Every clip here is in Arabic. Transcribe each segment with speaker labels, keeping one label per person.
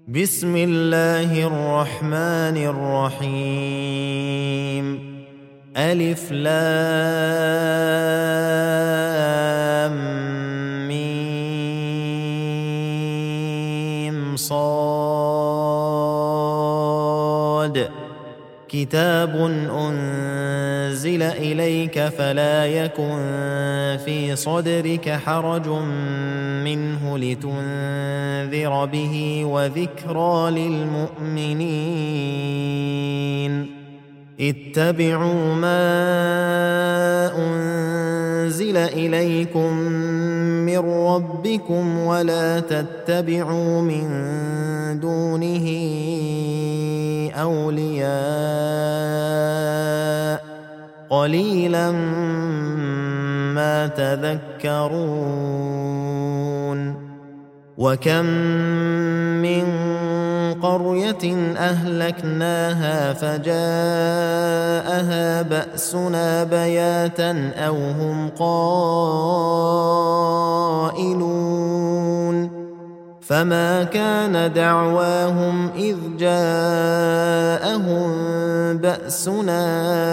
Speaker 1: بسم الله الرحمن الرحيم. ألف لام ميم صاد. كتاب أنزل إليك فلا يكن في صدرك حرج منه لتنذر به وذكرى للمؤمنين. اتبعوا ما أنزل إليكم من ربكم ولا تتبعوا من دونه أولياء قليلا ما تذكرون. وكم من قرية أهلكناها فجاءها بأسنا بياتا أو هم قائلون. فما كان دعواهم إذ جاءهم بأسنا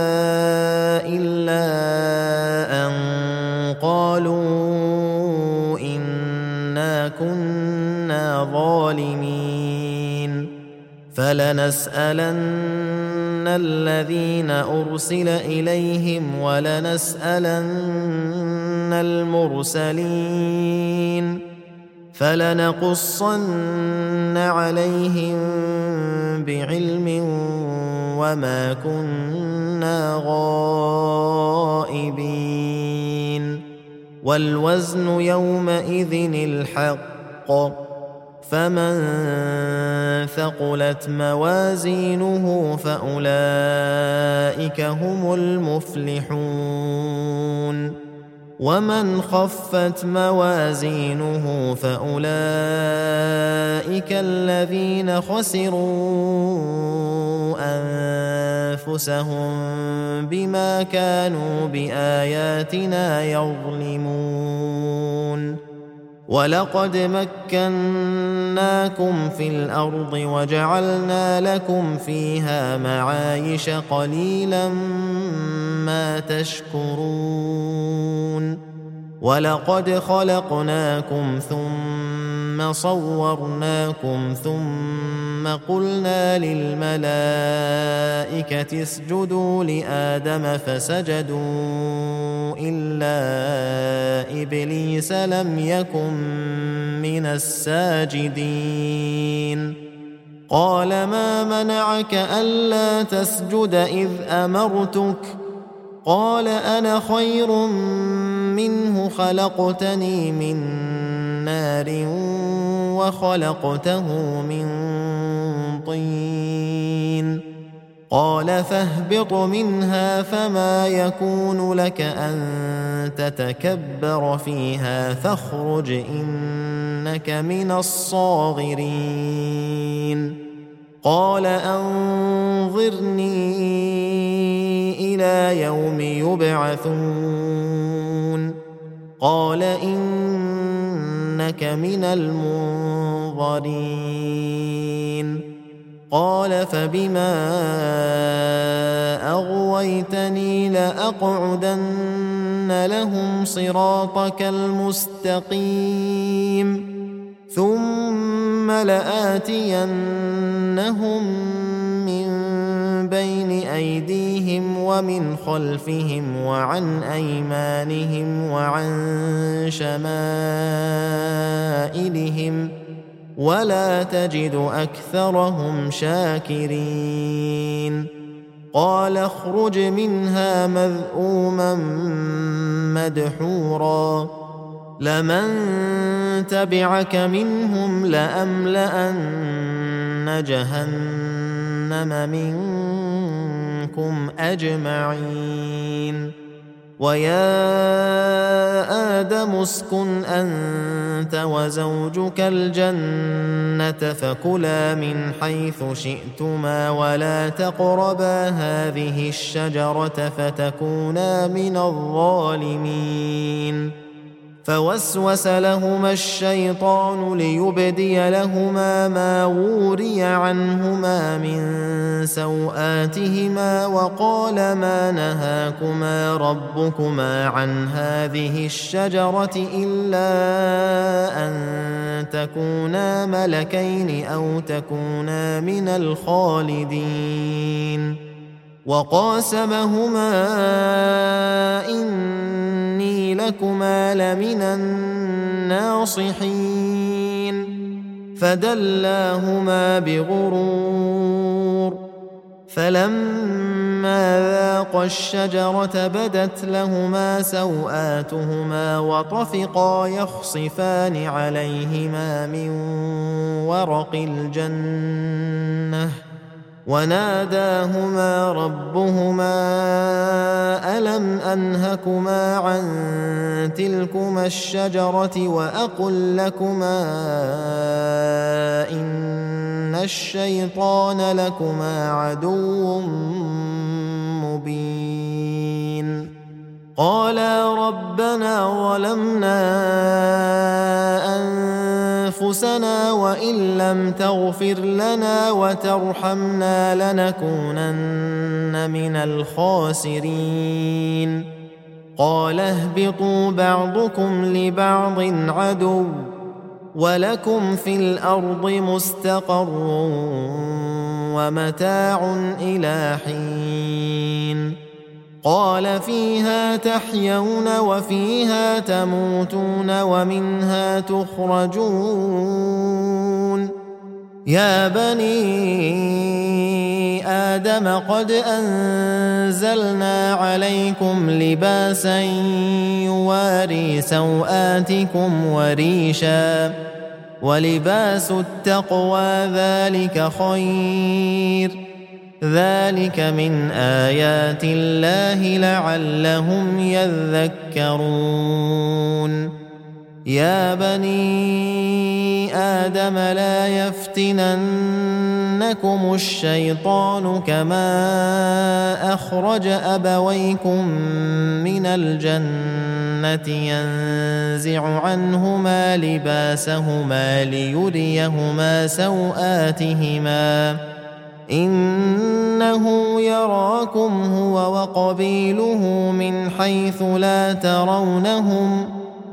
Speaker 1: إلا أن قالوا إنا كنا ظالمين. فلنسألن الذين أرسل إليهم ولنسألن المرسلين. فلنقصن عليهم بعلم وما كنا غائبين. والوزن يومئذ الحق. فمن ثقلت موازينه فأولئك هم المفلحون. ومن خفت موازينه فأولئك الذين خسروا أنفسهم بما كانوا بآياتنا يظلمون. ولقد مكناكم في الأرض وجعلنا لكم فيها معايش قليلا ما تشكرون. ولقد خلقناكم ثم صورناكم ثم قلنا للملائكة اسجدوا لآدم فسجدوا إلا إبليس لم يكن من الساجدين. قال ما منعك ألا تسجد إذ أمرتك؟ قال أنا خير منه خلقتني من نار وخلقته من طين. قال فاهبط منها فما يكون لك أن تتكبر فيها فاخرج إنك من الصاغرين. قال أنظرني إلى يوم يبعثون. قال إنك من المنظرين. قال فبما أغويتني لأقعدن لهم صراطك المستقيم ثم لآتينهم من بين أيديهم ومن خلفهم وعن أيمانهم وعن شمائلهم ولا تجد أكثرهم شاكرين. قال اخرج منها مذءوما مدحورا لمن تبعك منهم لأملأن جهنم منكم أجمعين. ويا آدم اسكن أنت وزوجك الجنة فكلا من حيث شئتما ولا تقربا هذه الشجرة فتكونا من الظالمين. فوسوس لهما الشيطان ليبدي لهما ما وري عنهما من سوآتهما وقال ما نهاكما ربكما عن هذه الشجرة إلا أن تكونا ملكين أو تكونا من الخالدين وقاسمهما إني لكما لمن الناصحين فدلاهما بغرور فلما ذاقا الشجرة بدت لهما سوآتهما وطفقا يخصفان عليهما من ورق الجنة وناداهما ربهما ألم أنهكما عن تلكما الشجرة وأقل لكما إن الشيطان لكما عدو مبين قالا ربنا ظلمنا أنفسنا وإن لم تغفر لنا وترحمنا لنكونن من الخاسرين قال اهبطوا بعضكم لبعض عدو ولكم في الأرض مستقر ومتاع إلى حين قال فيها تحيون وفيها تموتون ومنها تخرجون يا بني آدم قد أنزلنا عليكم لباسا يواري سوآتكم وريشا ولباس التقوى ذلك خير ذلك من آيات الله لعلهم يذكرون يا بني آدم لا يفتننكم الشيطان كما أخرج أبويكم من الجنة ينزع عنهما لباسهما ليريهما سوآتهما إنه يراكم هو وقبيله من حيث لا ترونهم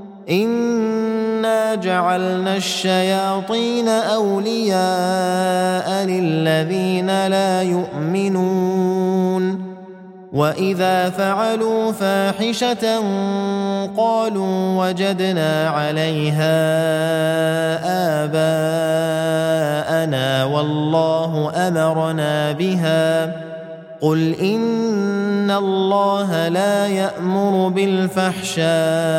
Speaker 1: إنا جعلنا الشياطين أولياء للذين لا يؤمنون وإذا فعلوا فاحشة قالوا وجدنا عليها آباءنا والله أمرنا بها قل إن الله لا يأمر بالفحشاء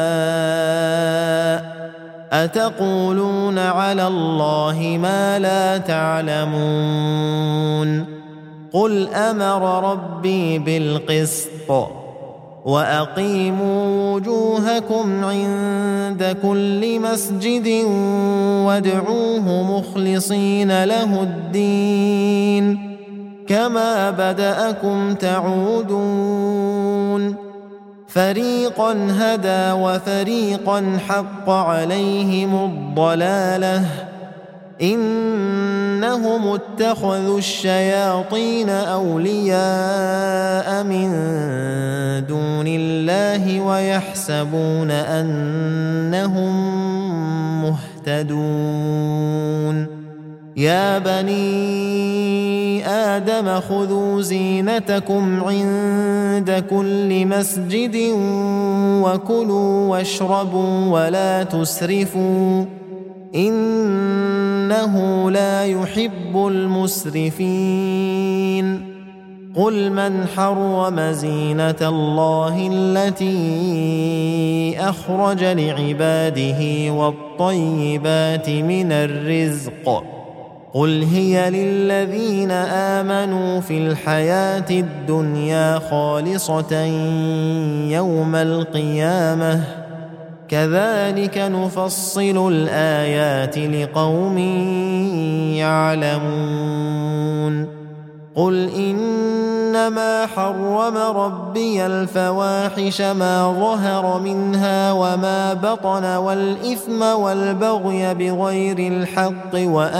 Speaker 1: أتقولون على الله ما لا تعلمون قل أمر ربي بالقسط وأقيموا وجوهكم عند كل مسجد وادعوه مخلصين له الدين كما بدأكم تعودون فريقا هدى وفريقا حق عليهم الضلالة إنهم اتخذوا الشياطين أولياء من دون الله ويحسبون أنهم مهتدون يا بني آدم خذوا زينتكم عند كل مسجد وكلوا واشربوا ولا تسرفوا إنه لا يحب المسرفين قل من حرم زينة الله التي أخرج لعباده والطيبات من الرزق قل هي للذين آمنوا في الحياة الدنيا خالصة يوم القيامة كذلك نفصل الآيات لقوم يعلمون قل إن إنما حرم ربي الفواحش ما ظهر منها وما بطن والإثم والبغي بغير الحق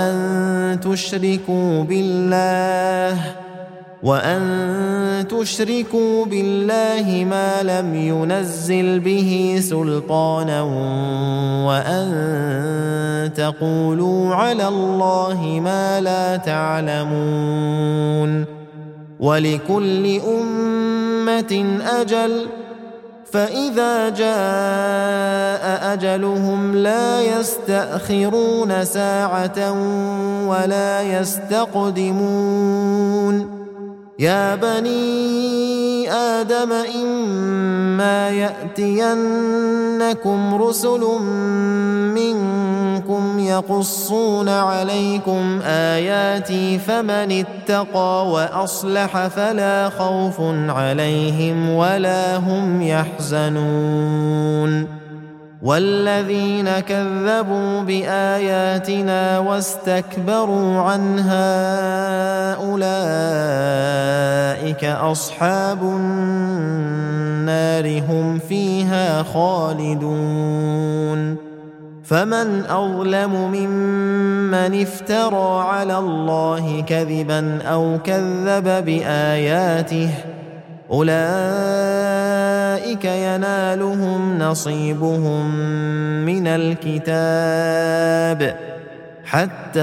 Speaker 1: وأن تشركوا بالله ما لم ينزل به سلطانا وأن تقولوا على الله ما لا تعلمون. ولكل أمة أجل فإذا جاء أجلهم لا يستأخرون ساعة ولا يستقدمون. يا بني آدم إما يأتينكم رسل منكم يقصون عليكم آياتي فمن اتقى وأصلح فلا خوف عليهم ولا هم يحزنون. والذين كذبوا بآياتنا واستكبروا عنها أولئك أصحاب النار هم فيها خالدون. فمن أظلم ممن افترى على الله كذبا أو كذب بآياته أولئك ينالهم نصيبهم من الكتاب حتى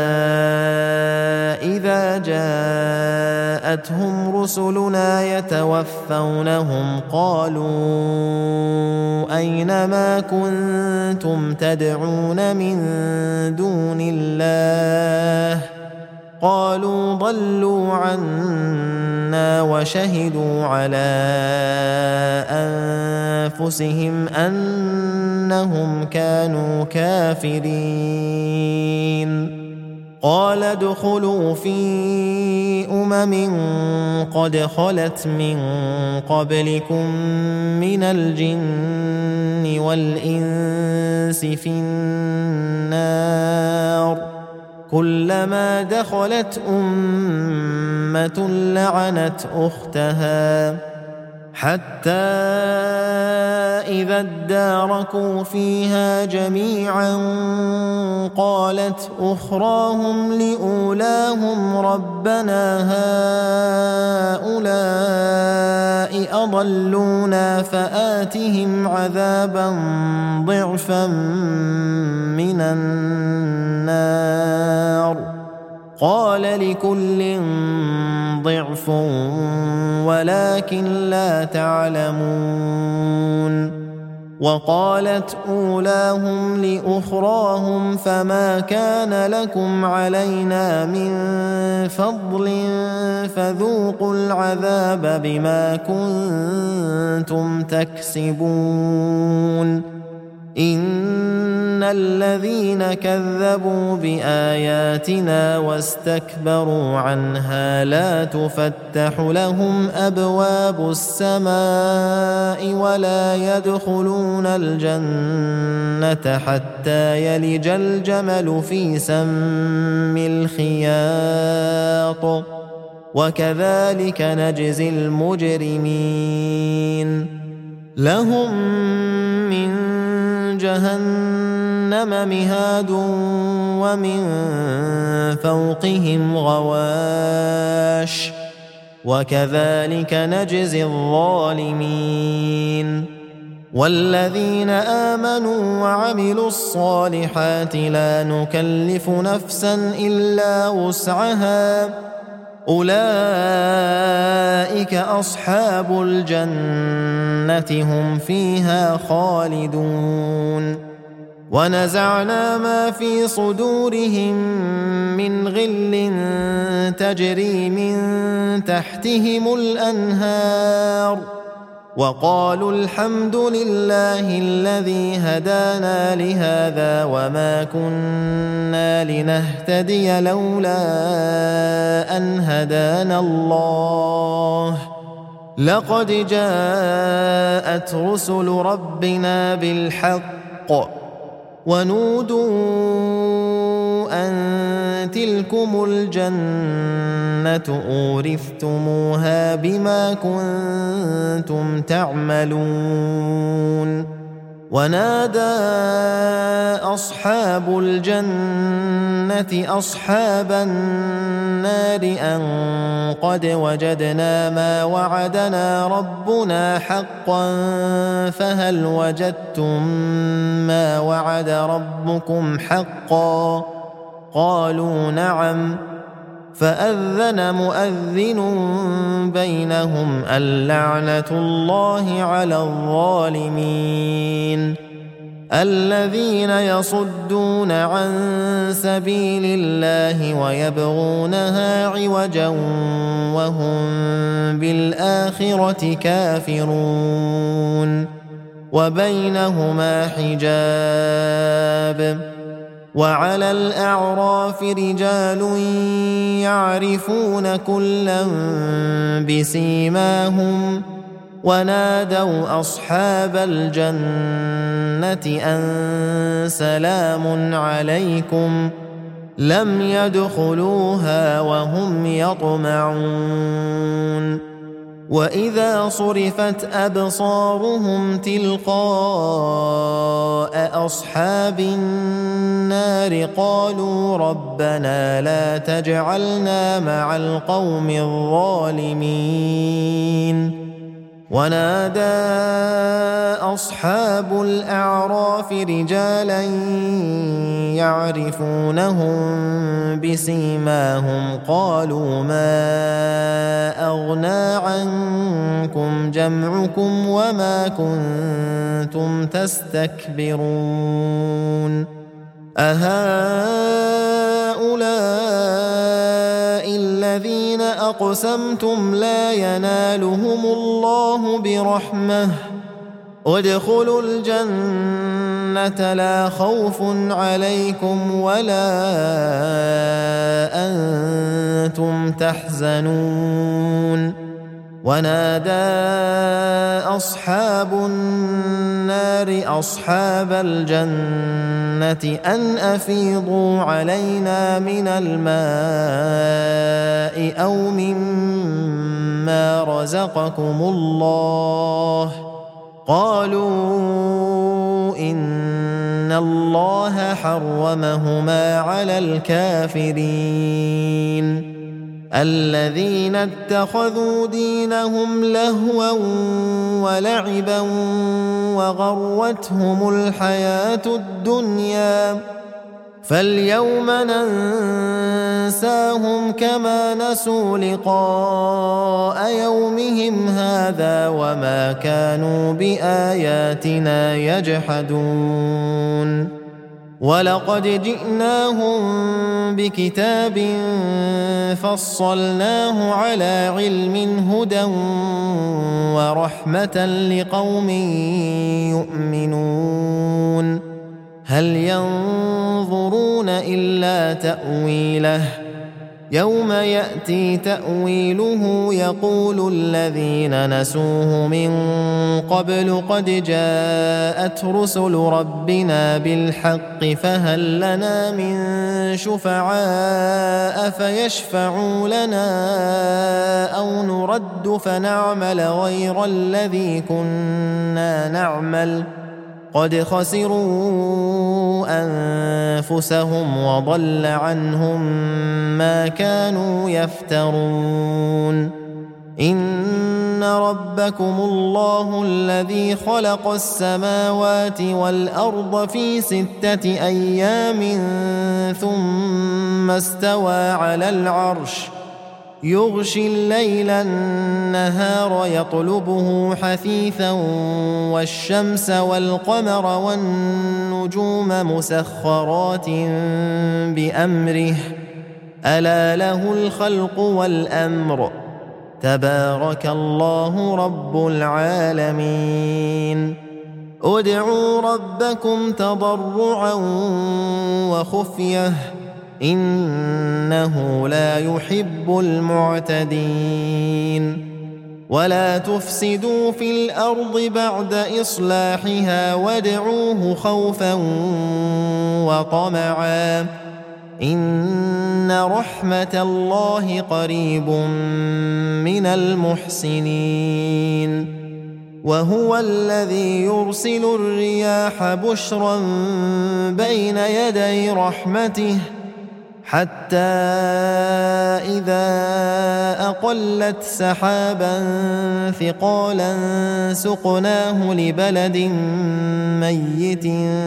Speaker 1: إذا جاءتهم رسلنا يتوفونهم قالوا أين ما كنتم تدعون من دون الله قالوا ضلوا عنا وشهدوا على أنفسهم أنهم كانوا كافرين. قال ادخلوا في قد خلت من قبلكم من الجن والإنس في النار كلما دخلت أمة لعنت أختها حتى إذا اداركوا فيها جميعا قالت أخراهم لأولاهم ربنا هؤلاء أضلونا فآتهم عذابا ضعفا من النار قال لكل ضعف ولكن لا تعلمون. وقالت أولاهم لأخراهم فما كان لكم علينا من فضل فذوقوا العذاب بما كنتم تكسبون. إن الذين كذبوا بآياتنا واستكبروا عنها لا تفتح لهم أبواب السماء ولا يدخلون الجنة حتى يلج الجمل في سم الخياط وكذلك نجزي المجرمين. لهم من جهنم مهاد ومن فوقهم غواش وكذلك نجزي الظالمين. والذين آمنوا وعملوا الصالحات لا نكلف نفسا إلا وسعها أولئك أصحاب الجنة هم فيها خالدون. ونزعنا ما في صدورهم من غل تجري من تحتهم الأنهار وقالوا الحمد لله الذي هدانا لهذا وما كنا لنهتدي لولا أن هدانا الله لقد جاءت رسل ربنا بالحق ونودوا أن تلكم الجنة أورثتموها بما كنتم تعملون ونادى أصحاب الجنة أصحاب النار أن قد وجدنا ما وعدنا ربنا حقا فهل وجدتم ما وعد ربكم حقا قالوا نعم فأذن مؤذن بينهم اللعنة الله على الظالمين الذين يصدون عن سبيل الله ويبغونها عوجا وهم بالآخرة كافرون وبينهما حجاب وعلى الأعراف رجال يعرفون كلا بسيماهم ونادوا أصحاب الجنة أن سلام عليكم لم يدخلوها وهم يطمعون وإذا صرفت أبصارهم تلقاء أصحاب النار قالوا ربنا لا تجعلنا مع القوم الظالمين ونادى أصحاب الأعراف رجالا يعرفونهم بسيماهم قالوا ما أغنى عنكم جمعكم وما كنتم تستكبرون أهؤلاء الذين أقسمتم لا ينالهم الله برحمة ادخلوا الجنة لا خوف عليكم ولا أنتم تحزنون ونادى أصحاب النار أصحاب الجنة أن أفيضوا علينا من الماء أو مما رزقكم الله قالوا إن الله حرمهما على الكافرين الذين اتخذوا دينهم لهوا ولعبا وغرتهم الحياة الدنيا فاليوم ننساهم كما نسوا لقاء يومهم هذا وما كانوا بآياتنا يجحدون ولقد جئناهم بكتاب فصلناه على علم هدى ورحمة لقوم يؤمنون هل ينظرون إلا تأويله يوم يأتي تأويله يقول الذين نسوه من قبل قد جاءت رسل ربنا بالحق فهل لنا من شفعاء فيشفعوا لنا أو نرد فنعمل غير الذي كنا نعمل قد خسروا أنفسهم وضل عنهم ما كانوا يفترون إن ربكم الله الذي خلق السماوات والأرض في 6 أيام ثم استوى على العرش يغشي الليل النهار يطلبه حثيثا والشمس والقمر والنجوم مسخرات بأمره ألا له الخلق والأمر تبارك الله رب العالمين ادعوا ربكم تضرعا وخفية إنه لا يحب المعتدين ولا تفسدوا في الأرض بعد إصلاحها وادعوه خوفا وطمعا إن رحمة الله قريب من المحسنين وهو الذي يرسل الرياح بشرا بين يدي رحمته حتى إذا أقلت سحابا ثقالا سقناه لبلد ميت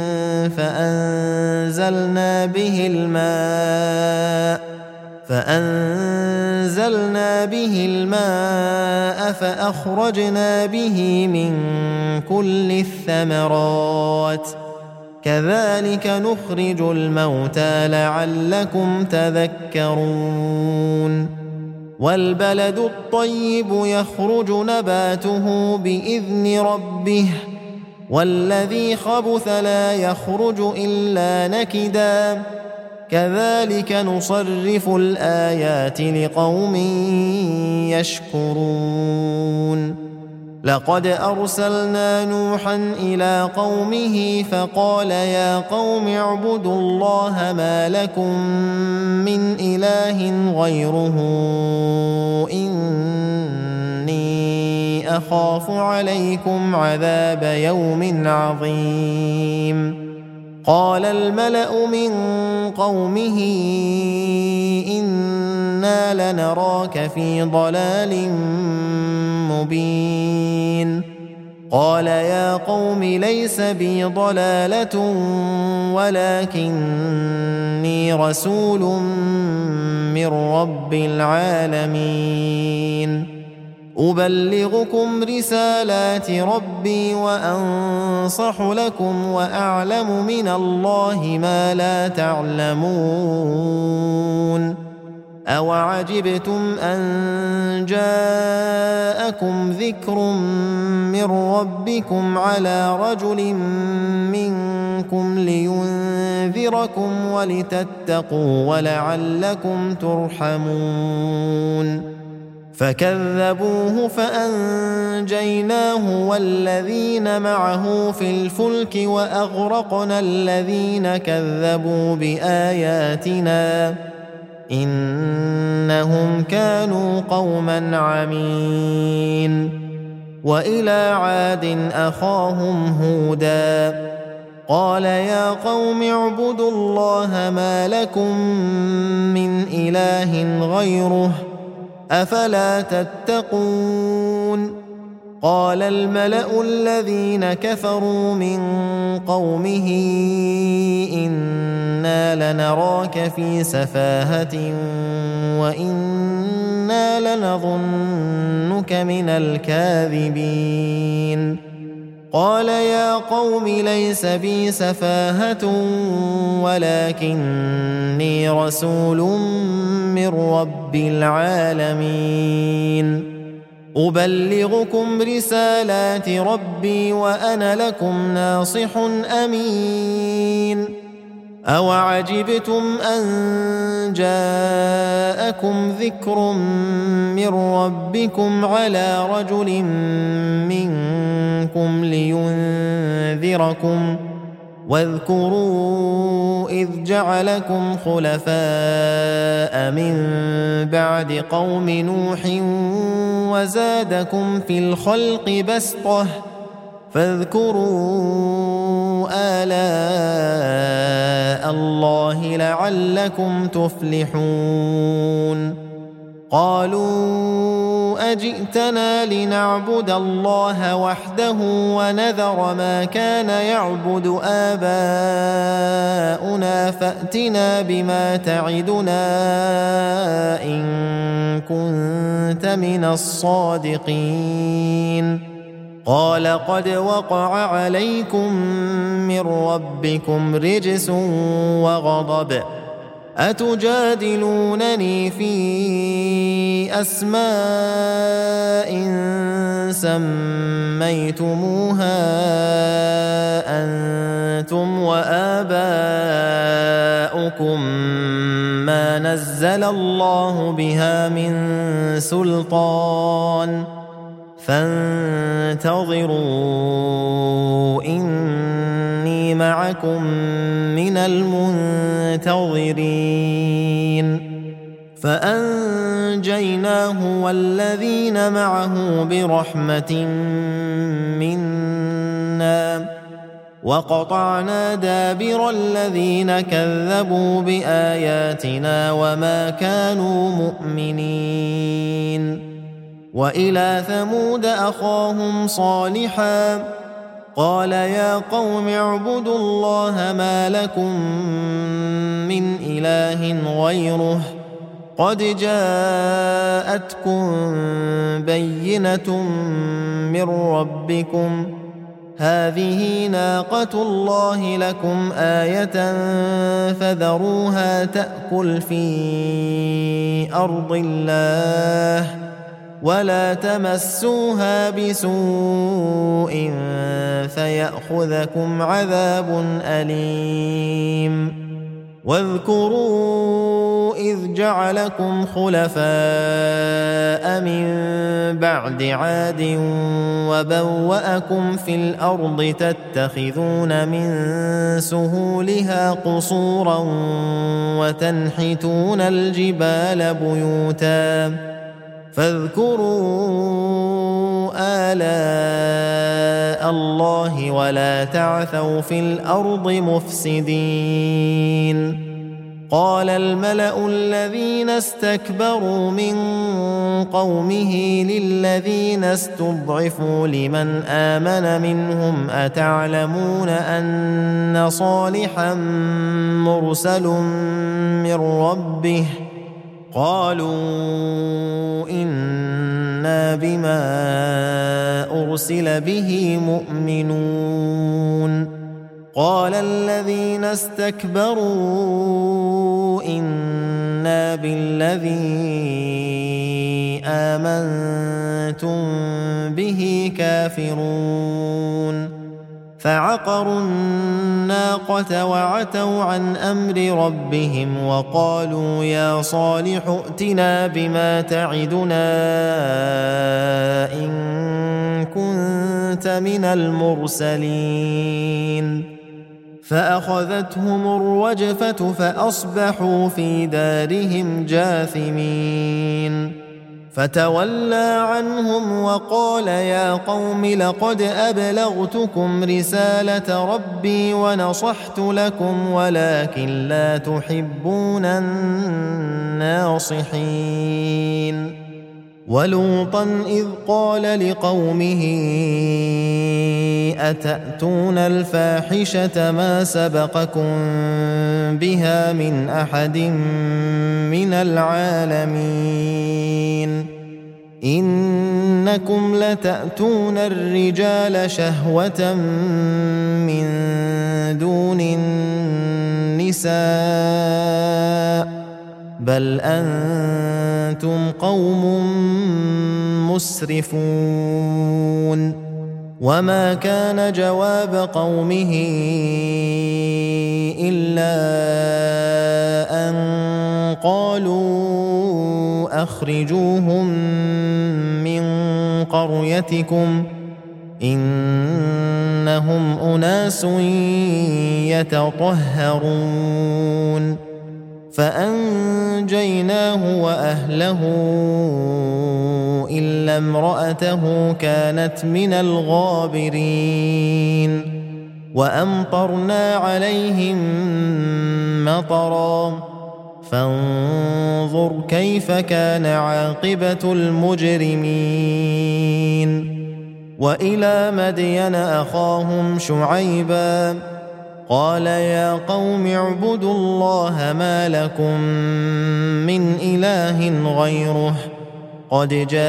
Speaker 1: فأنزلنا به الماء فأخرجنا به من كل الثمرات كذلك نخرج الموتى لعلكم تذكرون والبلد الطيب يخرج نباته بإذن ربه والذي خبث لا يخرج إلا نكدا كذلك نصرف الآيات لقوم يشكرون لقد أرسلنا نوحا إلى قومه فقال يا قوم اعبدوا الله ما لكم من إله غيره إني أخاف عليكم عذاب يوم عظيم قال الملأ من قومه إنا لنراك في ضلال مبين قال يا قوم ليس بي ضلالة ولكني رسول من رب العالمين أبلغكم رسالات ربي وأنصح لكم وأعلم من الله ما لا تعلمون أوعجبتم أن جاءكم ذكر من ربكم على رجل منكم لينذركم ولتتقوا ولعلكم ترحمون فكذبوه فأنجيناه والذين معه في الفلك وأغرقنا الذين كذبوا بآياتنا إنهم كانوا قوما عمين وإلى عاد أخاهم هودا قال يا قوم اعبدوا الله ما لكم من إله غيره أفلا تتقون قال الملأ الذين كفروا من قومه إنا لنراك في سفاهة وإنا لنظنك من الكاذبين قال يا قوم ليس بي سفاهة ولكني رسول من رب العالمين أبلغكم رسالات ربي وأنا لكم ناصح أمين أوعجبتم أن جاءكم ذكر من ربكم على رجل منكم لينذركم واذكروا إذ جعلكم خلفاء من بعد قوم نوح وزادكم في الخلق بسطة فاذكروا آلاء الله لعلكم تفلحون قالوا أجئتنا لنعبد الله وحده ونذر ما كان يعبد آباؤنا فأتنا بما تعدنا إن كنت من الصادقين قال قد وقع عليكم من ربكم رجس وغضب أتجادلونني في أسماء سميتموها أنتم وآباؤكم ما نزل الله بها من سلطان فانتظروا إني إني معكم من المنتظرين فأنجيناه والذين معه برحمة منا وقطعنا دابر الذين كذبوا بآياتنا وما كانوا مؤمنين وإلى ثمود أخاهم صالحا قال يا قوم اعبدوا الله ما لكم من إله غيره قد جاءتكم بينة من ربكم هذه ناقة الله لكم آية فذروها تأكل في أرض الله ولا تمسوها بسوء فيأخذكم عذاب أليم واذكروا إذ جعلكم خلفاء من بعد عاد وبوأكم في الأرض تتخذون من سهولها قصورا وتنحتون الجبال بيوتا فاذكروا آلاء الله ولا تعثوا في الأرض مفسدين قال الملأ الذين استكبروا من قومه للذين استضعفوا لمن آمن منهم أتعلمون أن صالحا مرسل من ربه قالوا إنا بما أرسل به مؤمنون قال الذين استكبروا إنا بالذي آمنتم به كافرون فعقروا الناقة وعتوا عن أمر ربهم وقالوا يا صالح ائتنا بما تعدنا إن كنت من المرسلين فأخذتهم الرجفة فأصبحوا في دارهم جاثمين فتولى عنهم وقال يا قوم لقد أبلغتكم رسالة ربي ونصحت لكم ولكن لا تحبون الناصحين ولوطا إذ قال لقومه أتأتون الفاحشة ما سبقكم بها من أحد من العالمين إنكم لتأتون الرجال شهوة من دون النساء بل أنتم قوم مسرفون وما كان جواب قومه إلا أن قالوا أخرجوهم من قريتكم إنهم أناس يتطهرون فأنجيناه وأهله إلا امرأته كانت من الغابرين وأمطرنا عليهم مطرا فانظر كيف كان عاقبة المجرمين وإلى مدين أخاهم شعيبا قال يا قوم اعبدوا الله ما لكم من إله غيره قد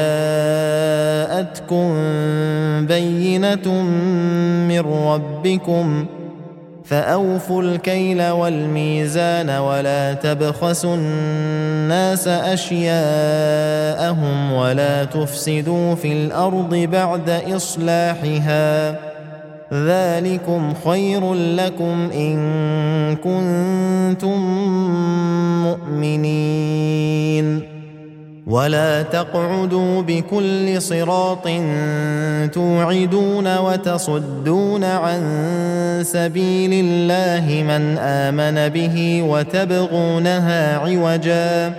Speaker 1: جاءتكم بينة من ربكم فأوفوا الكيل والميزان ولا تبخسوا الناس أشياءهم ولا تفسدوا في الأرض بعد إصلاحها ذلكم خير لكم إن كنتم مؤمنين ولا تقعدوا بكل صراط توعدون وتصدون عن سبيل الله من آمن به وتبغونها عوجا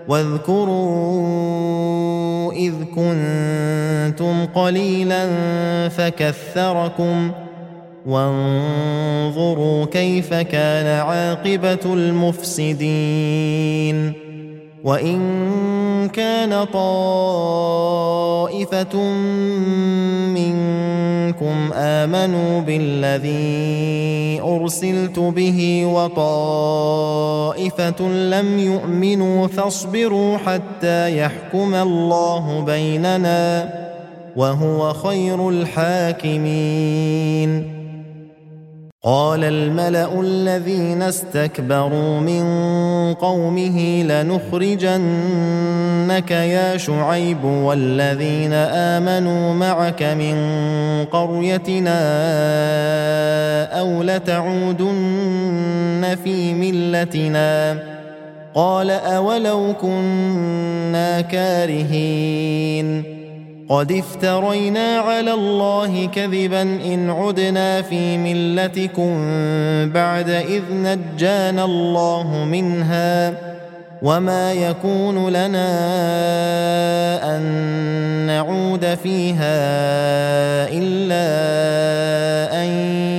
Speaker 1: واذكروا إذ كنتم قليلا فكثركم وانظروا كيف كان عاقبة المفسدين وإن كان طائفة منكم آمنوا بالذي أرسلت به وطائفة لم يؤمنوا فاصبروا حتى يحكم الله بيننا وهو خير الحاكمين. قال الملأ الذين استكبروا من قومه لنخرجنك يا شعيب والذين آمنوا معك من قريتنا أو لتعودن في ملتنا قال أولو كنا كارهين قد افترينا على الله كذبا إن عدنا في ملتكم بعد إذ نجانا الله منها وما يكون لنا أن نعود فيها إلا أن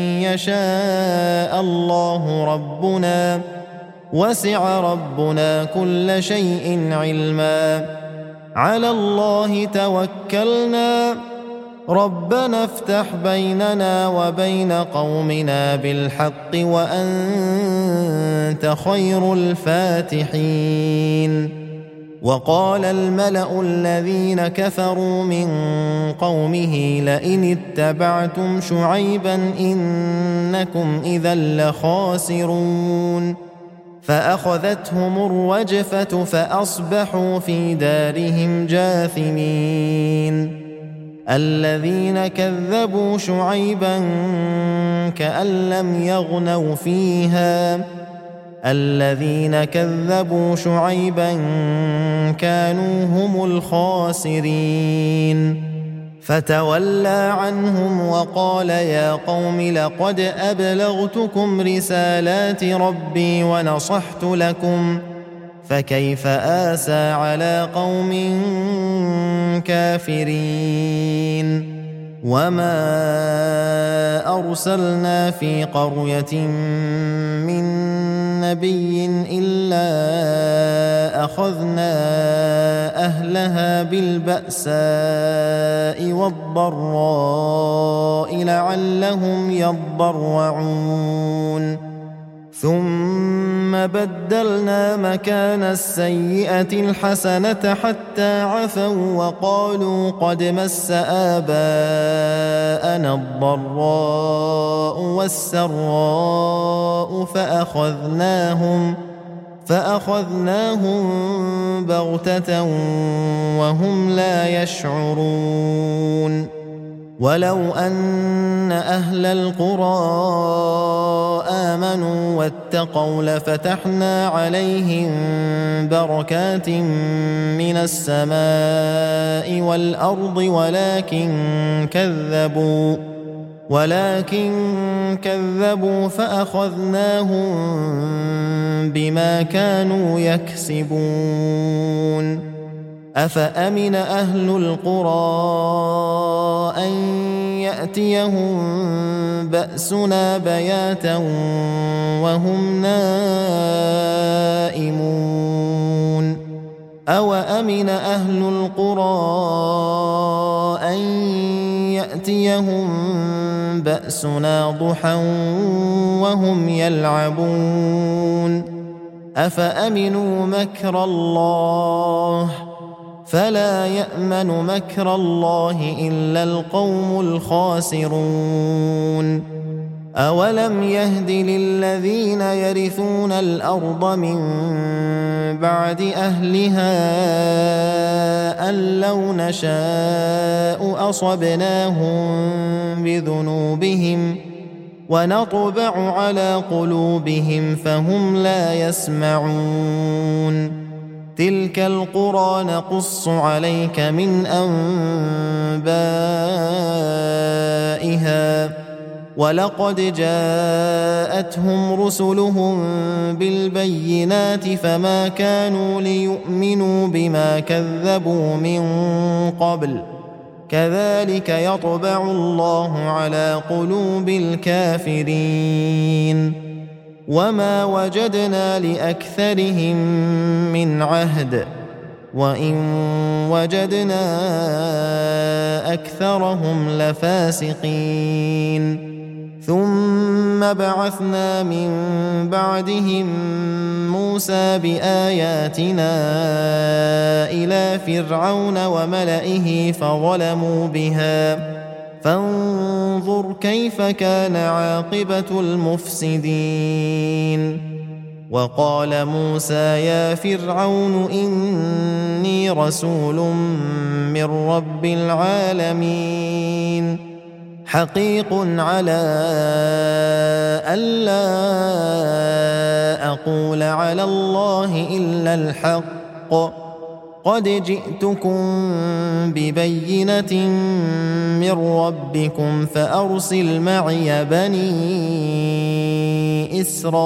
Speaker 1: يشاء الله ربنا وسع ربنا كل شيء علما على الله توكلنا ربنا افتح بيننا وبين قومنا بالحق وأنت خير الفاتحين. وقال الملأ الذين كفروا من قومه لئن اتبعتم شعيبا إنكم إذا لخاسرون فأخذتهم الرجفة فأصبحوا في دارهم جاثمين. الذين كذبوا شعيبا كأن لم يغنوا فيها الذين كذبوا شعيبا كانوا هم الخاسرين فتولى عنهم وقال يا قوم لقد أبلغتكم رسالات ربي ونصحت لكم فكيف آسى على قوم كافرين. وما أرسلنا في قرية من نبي إلا أخذنا أهلها بالبأساء والضراء لعلهم يضرعون ثم بدلنا مكان السيئة الحسنة حتى عفوا وقالوا قد مس آباءنا الضراء والسراء فأخذناهم بغتة وهم لا يشعرون. ولو أن أهل القرى آمنوا واتقوا لفتحنا عليهم بركات من السماء والأرض ولكن كذبوا فأخذناهم بما كانوا يكسبون. أفأمن أهل القرى أن يأتيهم بأسنا بياتا وهم نائمون أوأمن أهل القرى أن يأتيهم بأسنا ضحى وهم يلعبون أفأمنوا مكر الله فلا يأمن مكر الله إلا القوم الخاسرون. أولم يهد للذين يرثون الأرض من بعد أهلها أن لو نشاء أصبناهم بذنوبهم ونطبع على قلوبهم فهم لا يسمعون تلك القرى نقص عليك من أنبائها ولقد جاءتهم رسلهم بالبينات فما كانوا ليؤمنوا بما كذبوا من قبل كذلك يطبع الله على قلوب الكافرين وما وجدنا لأكثرهم من عهد وإن وجدنا أكثرهم لفاسقين ثم بعثنا من بعدهم موسى بآياتنا إلى فرعون وملئه فظلموا بها فانظر كيف كان عاقبة المفسدين وقال موسى يا فرعون إني رسول من رب العالمين حقيق على ألا أقول على الله إلا الحق قد جئتكم ببينة من ربكم فأرسل معي بني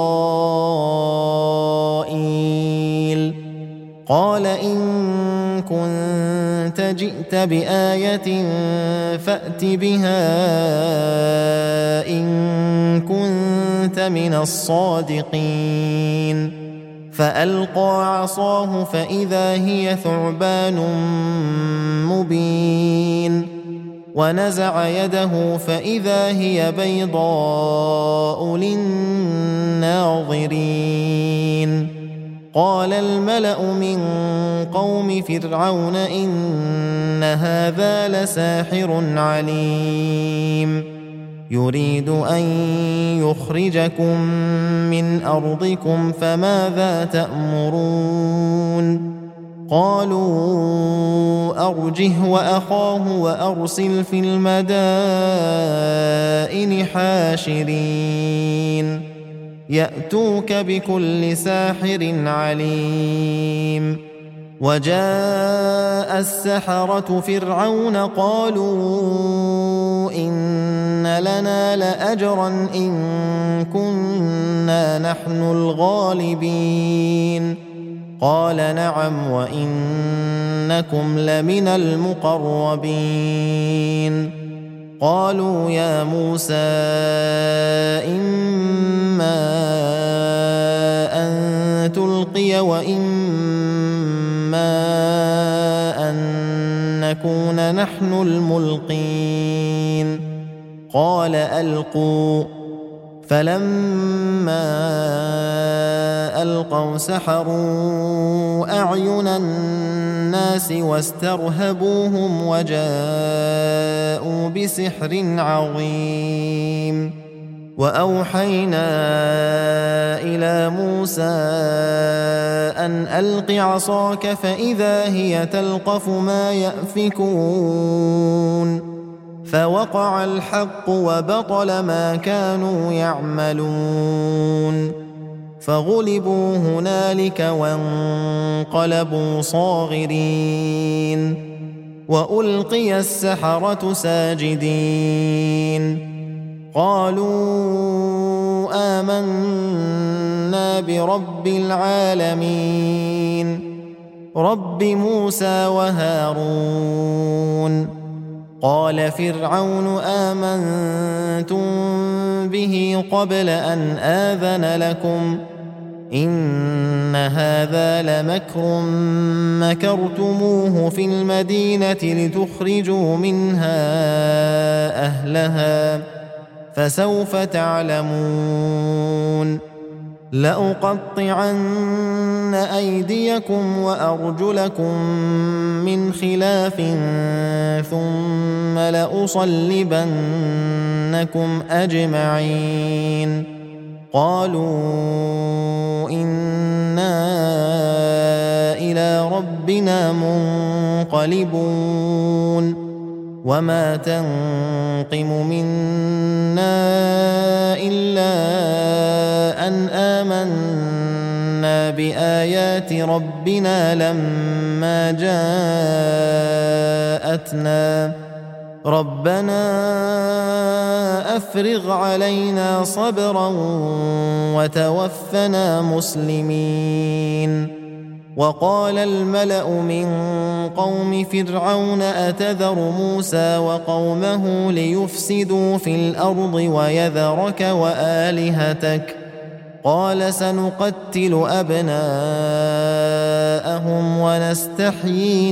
Speaker 1: إسرائيل قال إن كنت جئت بآية فأت بها إن كنت من الصادقين فألقى عصاه فإذا هي ثعبان مبين ونزع يده فإذا هي بيضاء للناظرين قال الملأ من قوم فرعون إن هذا لساحر عليم يريد أن يخرجكم من أرضكم فماذا تأمرون قالوا أرجه وأخاه وأرسل في المدائن حاشرين يأتوك بكل ساحر عليم وجاء السحرة فرعون قالوا إن لنا لأجرا إن كنا نحن الغالبين قال نعم وإنكم لمن المقربين قالوا يا موسى إما أن تلقي وإما أن نكون نحن الملقين قال ألقوا فلما ألقوا سحروا أعين الناس واسترهبوهم وجاءوا بسحر عظيم وأوحينا إلى موسى أن ألق عصاك فإذا هي تلقف ما يأفكون فوقع الحق وبطل ما كانوا يعملون فغلبوا هنالك وانقلبوا صاغرين وألقي السحرة ساجدين قالوا آمنا برب العالمين رب موسى وهارون قال فرعون آمنتم به قبل أن آذن لكم إن هذا لمكر مكرتموه في المدينة لتخرجوا منها أهلها فسوف تعلمون لأقطعن أيديكم وأرجلكم من خلاف ثم لأصلبنكم أجمعين قالوا إنا إلى ربنا منقلبون وما تنقم منا إلا أن آمنا بآيات ربنا لما جاءتنا ربنا أفرغ علينا صبرا وتوفنا مسلمين. وقال الملأ من قوم فرعون أتذر موسى وقومه ليفسدوا في الأرض ويذرك وآلهتك قال سنقتل أبناءهم ونستحيي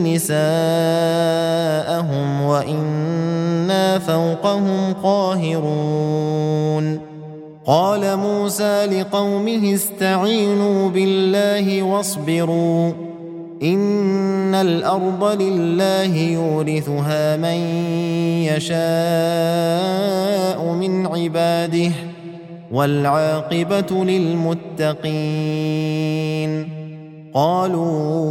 Speaker 1: نساءهم وإنا فوقهم قاهرون. قال موسى لقومه استعينوا بالله واصبروا إن الأرض لله يورثها من يشاء من عباده والعاقبة للمتقين. قالوا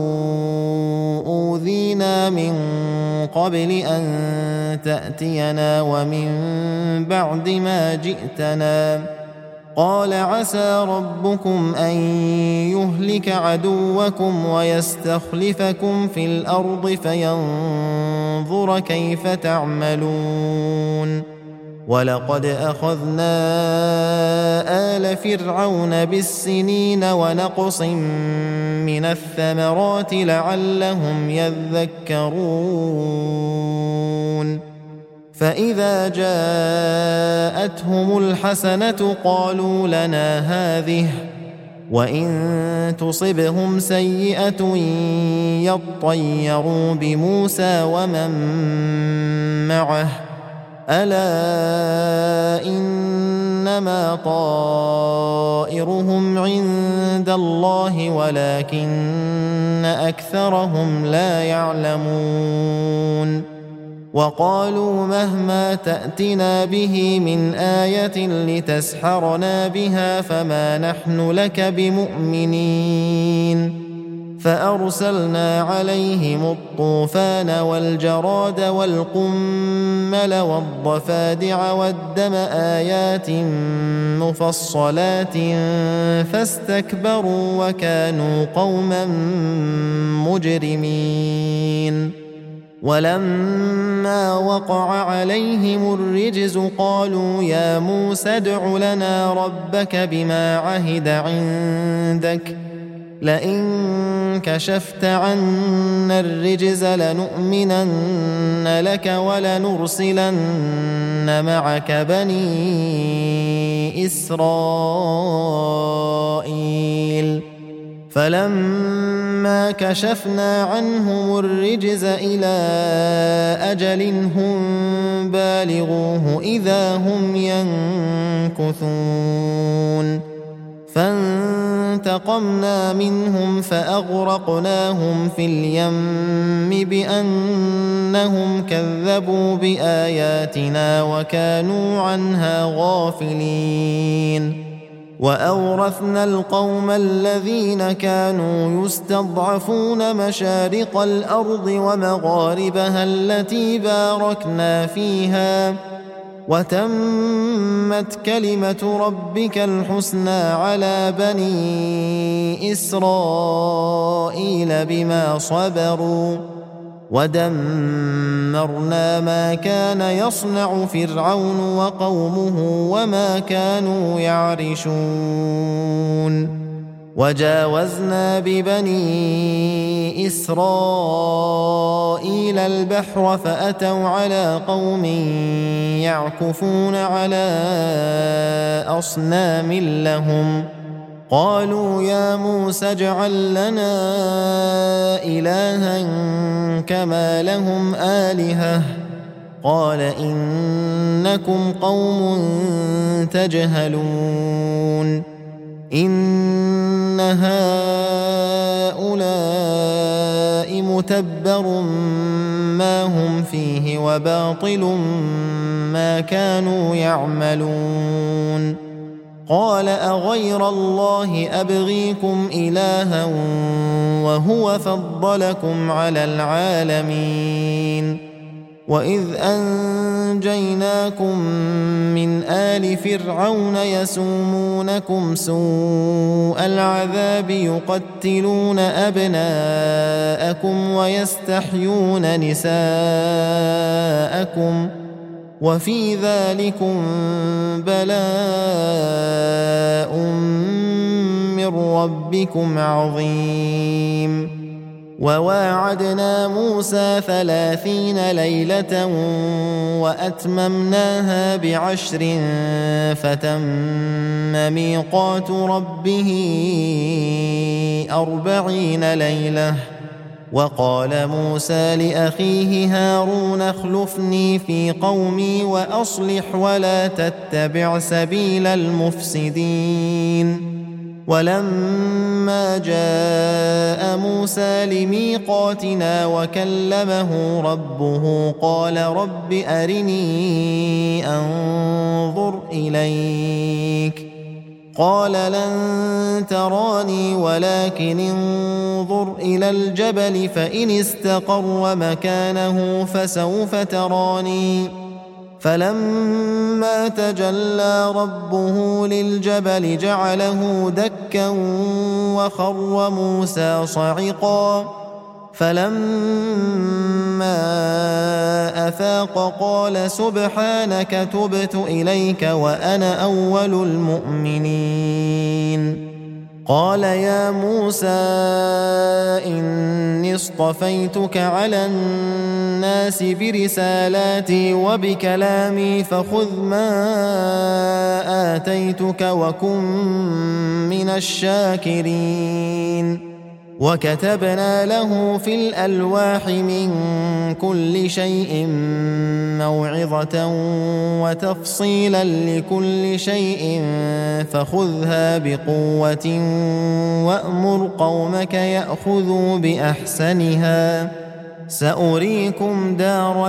Speaker 1: أوذينا من قبل أن تأتينا ومن بعد ما جئتنا قال عسى ربكم أن يهلك عدوكم ويستخلفكم في الأرض فينظر كيف تعملون. ولقد أخذنا آل فرعون بالسنين ونقص من الثمرات لعلهم يذكرون. فإذا جاءتهم الحسنة قالوا لنا هذه وإن تصبهم سيئة يطيروا بموسى ومن معه ألا إنما طائرهم عند الله ولكن أكثرهم لا يعلمون. وقالوا مهما تأتنا به من آية لتسحرنا بها فما نحن لك بمؤمنين. فأرسلنا عليهم الطوفان والجراد والقمل والضفادع والدم آيات مفصلات فاستكبروا وكانوا قوما مجرمين. ولما وقع عليهم الرجز قالوا يا موسى ادع لنا ربك بما عهد عندك لئن كشفت عنا الرجز لنؤمنن لك ولنرسلن معك بني إسرائيل. فلما كشفنا عنهم الرجز إلى أجل هم بالغوه إذا هم ينكثون. فانتقمنا منهم فأغرقناهم في اليم بأنهم كذبوا بآياتنا وكانوا عنها غافلين. وأورثنا القوم الذين كانوا يستضعفون مشارق الأرض ومغاربها التي باركنا فيها وتمت كلمة ربك الحسنى على بني إسرائيل بما صبروا ودمرنا ما كان يصنع فرعون وقومه وما كانوا يعرشون. وجاوزنا ببني إسرائيل البحر فأتوا على قوم يعكفون على أصنام لهم قالوا يا موسى اجعل لنا إلها كما لهم آلهة قال إنكم قوم تجهلون. إن هؤلاء متبر ما هم فيه وباطل ما كانوا يعملون. قال أغير الله أبغيكم إلها وهو فضلكم على العالمين وإذ أنجيناكم من آل فرعون يسومونكم سوء العذاب يقتلون أبناءكم ويستحيون نساءكم وفي ذلكم بلاء من ربكم عظيم وواعدنا موسى 30 ليلة وأتممناها ب10 فتم ميقات ربه 40 ليلة وقال موسى لأخيه هارون اخلفني في قومي وأصلح ولا تتبع سبيل المفسدين ولما جاء موسى لميقاتنا وكلمه ربه قال رب أرني أنظر إليك قال لن تراني ولكن انظر إلى الجبل فإن استقر مكانه فسوف تراني فلما تجلى ربه للجبل جعله دكا وخر موسى صعقا فلما أفاق قال سبحانك تبت إليك وأنا أول المؤمنين قال يا موسى إني اصطفيتك على الناس برسالاتي وبكلامي فخذ ما آتيتك وكن من الشاكرين وكتبنا له في الألواح من كل شيء موعظة وتفصيلا لكل شيء فخذها بقوة وأمر قومك يأخذوا بأحسنها سأريكم دار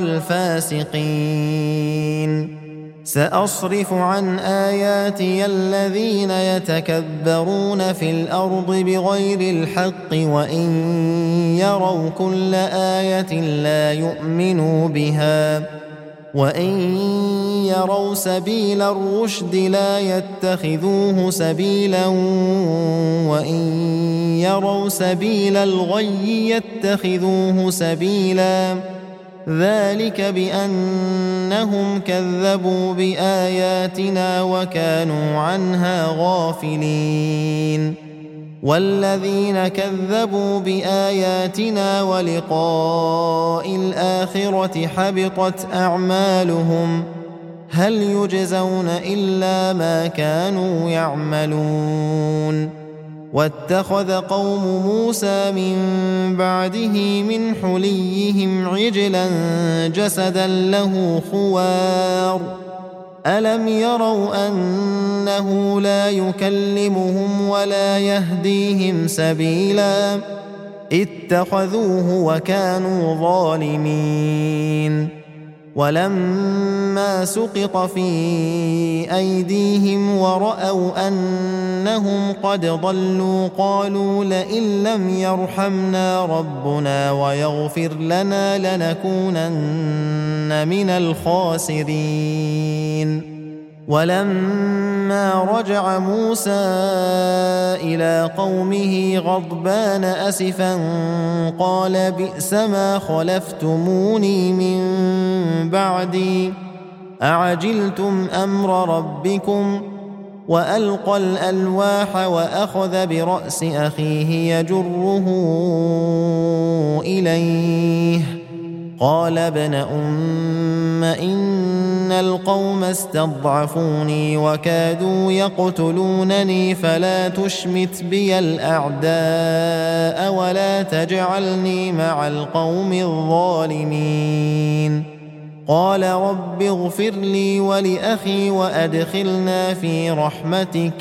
Speaker 1: الفاسقين سأصرف عن آياتي الذين يتكبرون في الأرض بغير الحق وإن يروا كل آية لا يؤمنوا بها وإن يروا سبيل الرشد لا يتخذوه سبيلا وإن يروا سبيل الغي يتخذوه سبيلا ذلك بأنهم كذبوا بآياتنا وكانوا عنها غافلين والذين كذبوا بآياتنا ولقاء الآخرة حبطت أعمالهم هل يجزون إلا ما كانوا يعملون واتخذ قوم موسى من بعده من حليهم عجلا جسدا له خوار ألم يروا أنه لا يكلمهم ولا يهديهم سبيلا اتخذوه وكانوا ظالمين ولما سقط في أيديهم ورأوا أنهم قد ضلوا قالوا لئن لم يرحمنا ربنا ويغفر لنا لنكونن من الخاسرين ولما رجع موسى إلى قومه غضبان أسفا قال بئس ما خلفتموني من بعدي أعجلتم أمر ربكم وألقى الألواح وأخذ برأس أخيه يجره إليه قال ابن أم إن القوم استضعفوني وكادوا يقتلونني فلا تشمت بي الأعداء ولا تجعلني مع القوم الظالمين قال رب اغفر لي ولأخي وأدخلنا في رحمتك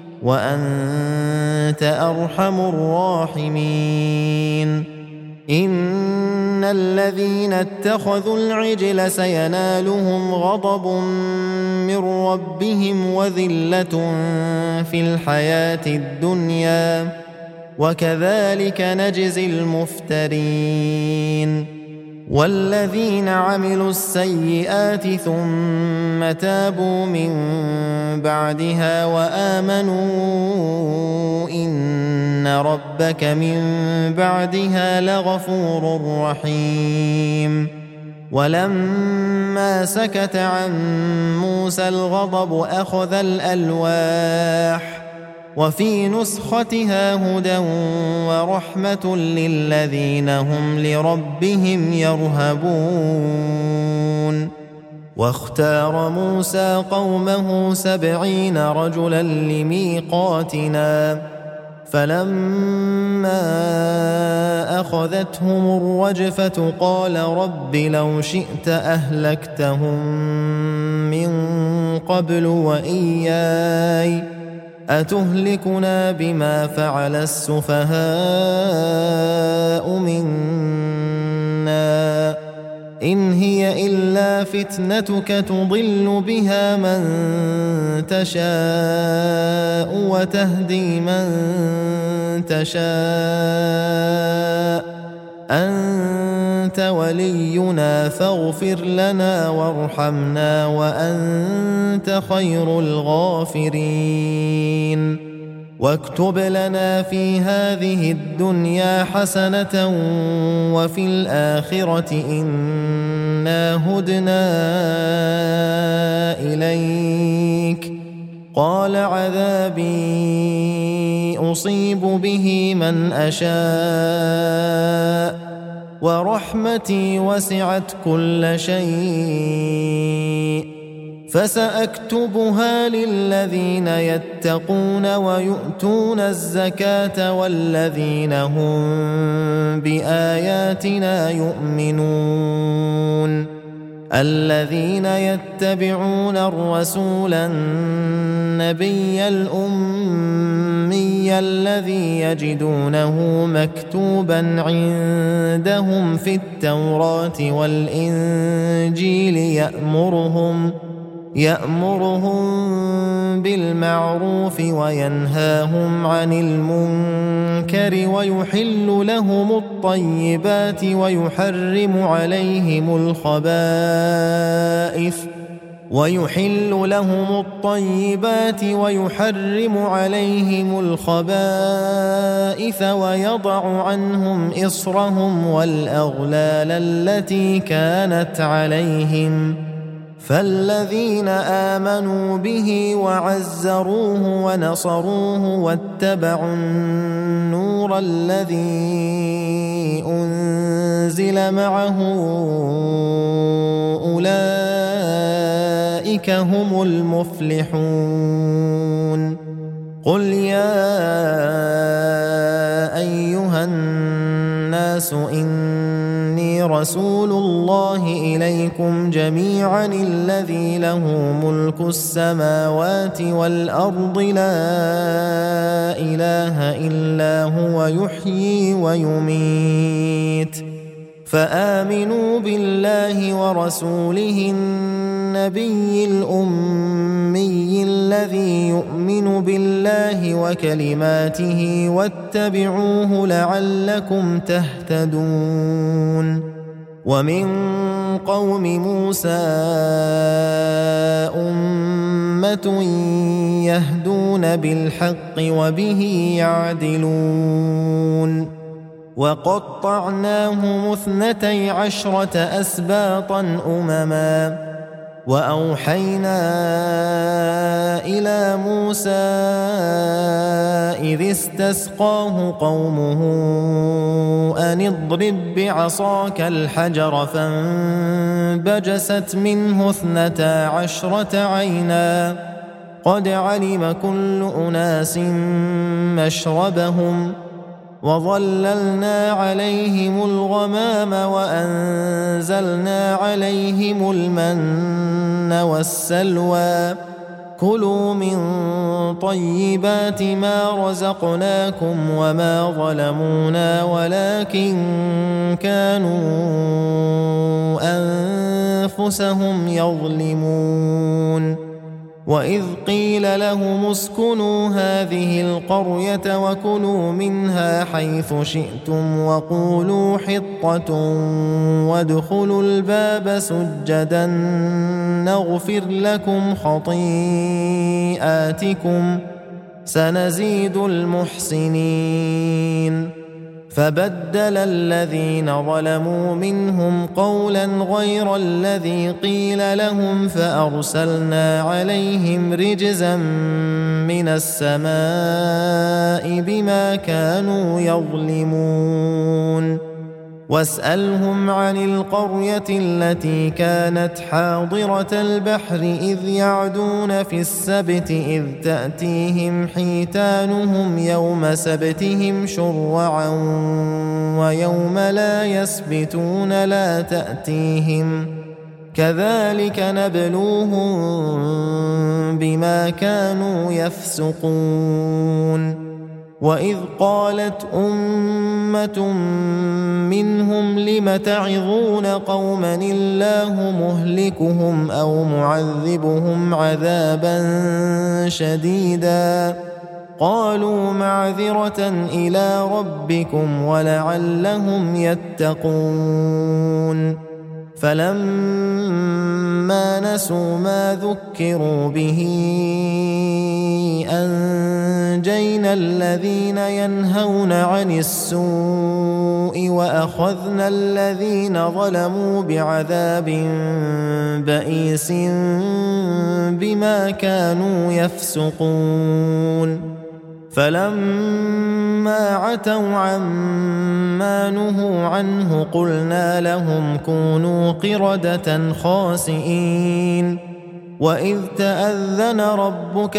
Speaker 1: وأنت أرحم الراحمين إن الذين اتخذوا العجل سينالهم غضب من ربهم وذلة في الحياة الدنيا وكذلك نجزي المفترين والذين عملوا السيئات ثم تابوا من بعدها وآمنوا إن ربك من بعدها لغفور رحيم. ولما سكت عن موسى الغضب أخذ الألواح وفي نسختها هدى ورحمة للذين هم لربهم يرهبون. واختار موسى قومه 70 رجلا لميقاتنا فلما أخذتهم الرجفة قال رب لو شئت أهلكتهم من قبل وإياي أتهلكنا بما فعل السفهاء منا إن هي إلا فتنتك تضل بها من تشاء وتهدي من تشاء أنت ولينا فاغفر لنا وارحمنا وأنت خير الغافرين. واكتب لنا في هذه الدنيا حسنة وفي الآخرة إنا هدنا إليك. قال عذابي أصيب به من أشاء ورحمتي وسعت كل شيء فسأكتبها للذين يتقون ويؤتون الزكاة والذين هم بآياتنا يؤمنون. الذين يتبعون الرسول النبي الأمي الذي يجدونه مكتوبا عندهم في التوراة والإنجيل يأمرهم بالمعروف وينهاهم عن المنكر ويحل لهم الطيبات ويحرم عليهم الخبائث ويضع عنهم إصرهم والأغلال التي كانت عليهم. فالذين آمنوا به وعزروه ونصروه واتبعوا النور الذي أنزل معه أولئك هم المفلحون. قل يا أيها الناس إني رسول الله إليكم جميعا الذي له ملك السماوات والأرض لا إله إلا هو يحيي ويميت فآمنوا بالله ورسوله النبي الأمي الذي يؤمن بالله وكلماته واتبعوه لعلكم تهتدون. ومن قوم موسى أمة يهدون بالحق وبه يعدلون. وقطعناهم 12 أسباطا أمما وأوحينا إلى موسى إذ استسقاه قومه أن اضرب بعصاك الحجر فانبجست منه 12 عينا قد علم كل أناس مشربهم وظللنا عليهم الغمام وأنزلنا عليهم المن والسلوى كلوا من طيبات ما رزقناكم وما ظلمونا ولكن كانوا أنفسهم يظلمون. وإذ قيل لهم اسكنوا هذه القرية وكلوا منها حيث شئتم وقولوا حطة وادخلوا الباب سجدا نغفر لكم خطيئاتكم سنزيد المحسنين فبدل الذين ظلموا منهم قولا غير الذي قيل لهم فأرسلنا عليهم رجزا من السماء بما كانوا يظلمون واسألهم عن القرية التي كانت حاضرة البحر إذ يعدون في السبت إذ تأتيهم حيتانهم يوم سبتهم شرعا ويوم لا يسبتون لا تأتيهم كذلك نبلوهم بما كانوا يفسقون وإذ قالت أمة منهم لم تعظون قوما الله مهلكهم أو معذبهم عذابا شديدا قالوا معذرة إلى ربكم ولعلهم يتقون فلما نسوا ما ذكروا به أنجينا الذين ينهون عن السوء وأخذنا الذين ظلموا بعذاب بئيس بما كانوا يفسقون فلما عتوا عما نهوا عنه قلنا لهم كونوا قردة خاسئين وإذ تأذن ربك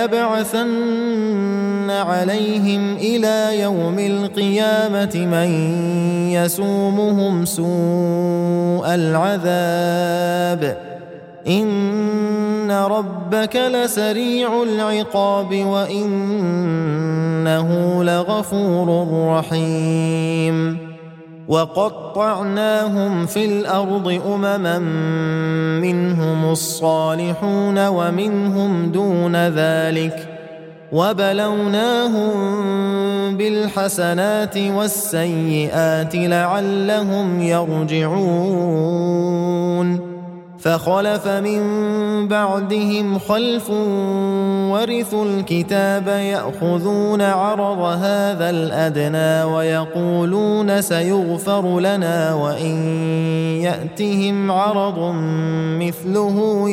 Speaker 1: ليبعثن عليهم إلى يوم القيامة من يسومهم سوء العذاب إن ربك لسريع العقاب وإنه لغفور رحيم وقطعناهم في الأرض أمما منهم الصالحون ومنهم دون ذلك وبلوناهم بالحسنات والسيئات لعلهم يرجعون فخلف من بعدهم خلف ورثوا الكتاب يأخذون عرض هذا الأدنى ويقولون سيغفر لنا وإن يأتهم عرض مثله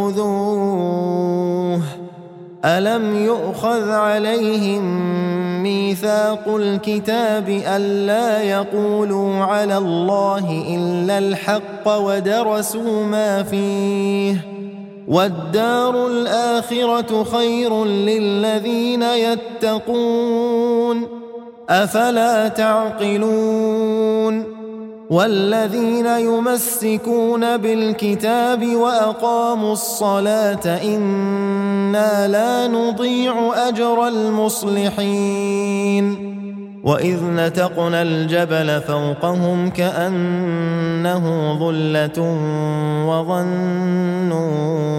Speaker 1: يأخذوه ألم يؤخذ عليهم ميثاق الكتاب ألا يقولوا على الله إلا الحق ودرسوا ما فيه والدار الآخرة خير للذين يتقون أفلا تعقلون والذين يمسكون بالكتاب وأقاموا الصلاة إنا لا نضيع أجر المصلحين وإذ نتقنا الجبل فوقهم كأنه ظلة وظنوا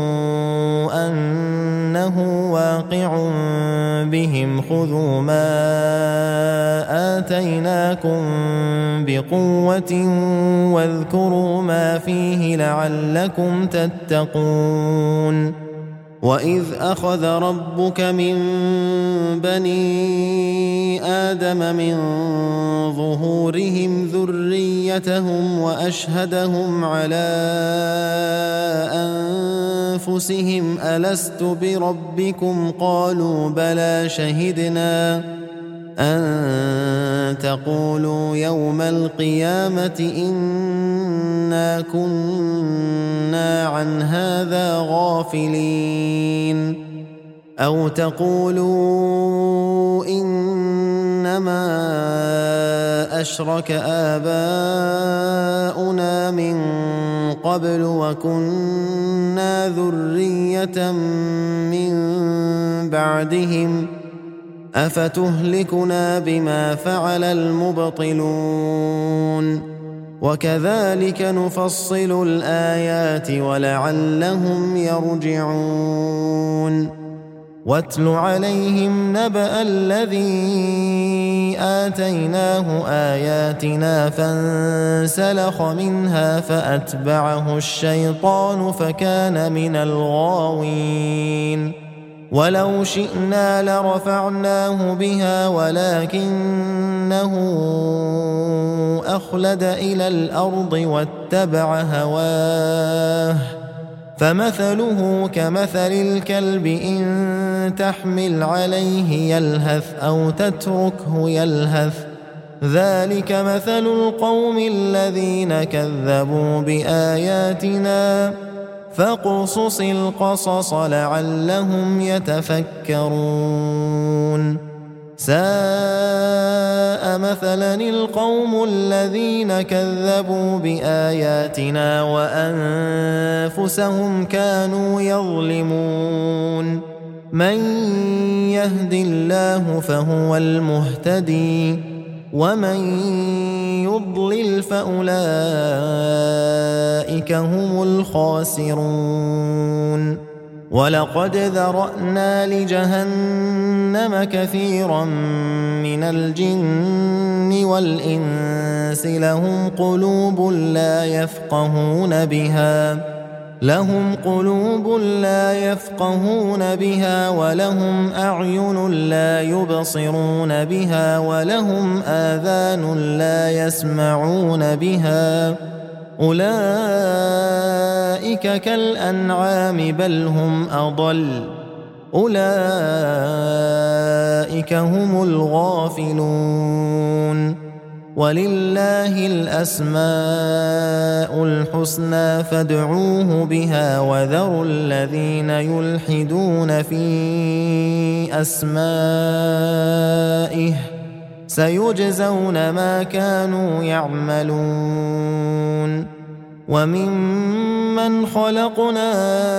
Speaker 1: أنه واقع بهم خذوا ما آتيناكم بقوة واذكروا ما فيه لعلكم تتقون وإذ أخذ ربك من بني آدم من ظهورهم ذريتهم وأشهدهم على أنفسهم ألست بربكم قالوا بلى شهدنا أن تقولوا يوم القيامة إنا كنا عن هذا غافلين أو تقولوا إنما أشرك آباؤنا من قبل وكنا ذرية من بعدهم أفتهلكنا بما فعل المبطلون وكذلك نفصل الآيات ولعلهم يرجعون واتل عليهم نبأ الذي آتيناه آياتنا فانسلخ منها فأتبعه الشيطان فكان من الغاوين ولو شئنا لرفعناه بها ولكنه أخلد إلى الأرض واتبع هواه فمثله كمثل الكلب إن تحمل عليه يلهث أو تتركه يلهث ذلك مثل القوم الذين كذبوا بآياتنا فاقصص القصص لعلهم يتفكرون ساء مثلا القوم الذين كذبوا بآياتنا وأنفسهم كانوا يظلمون من يهد الله فهو المهتدي ومن يضلل فأولئك هم الخاسرون ولقد ذرأنا لجهنم كثيرا من الجن والإنس لهم قلوب لا يفقهون بها ولهم أعين لا يبصرون بها ولهم آذان لا يسمعون بها أولئك كالأنعام بل هم أضل أولئك هم الغافلون ولله الأسماء الحسنى فادعوه بها وذروا الذين يلحدون في أسمائه سيجزون ما كانوا يعملون وممن خلقنا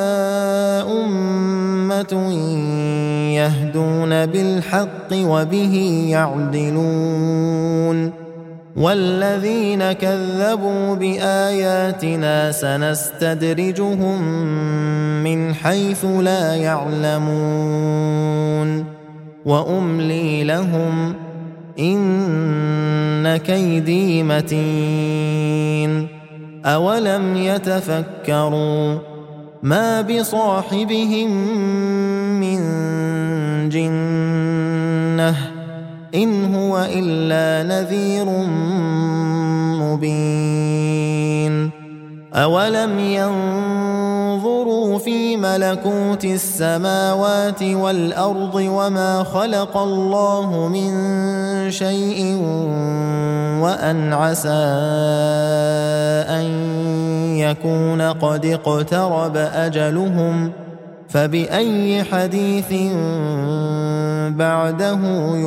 Speaker 1: أمة يهدون بالحق وبه يعدلون والذين كذبوا بآياتنا سنستدرجهم من حيث لا يعلمون وأملي لهم إن كيدي متين أولم يتفكروا ما بصاحبهم من جنة إن هو إلا نذير مبين أولم ينظروا في ملكوت السماوات والأرض وما خلق الله من شيء وأن عسى أن يكون قد اقترب أجلهم فبأي حديث بعده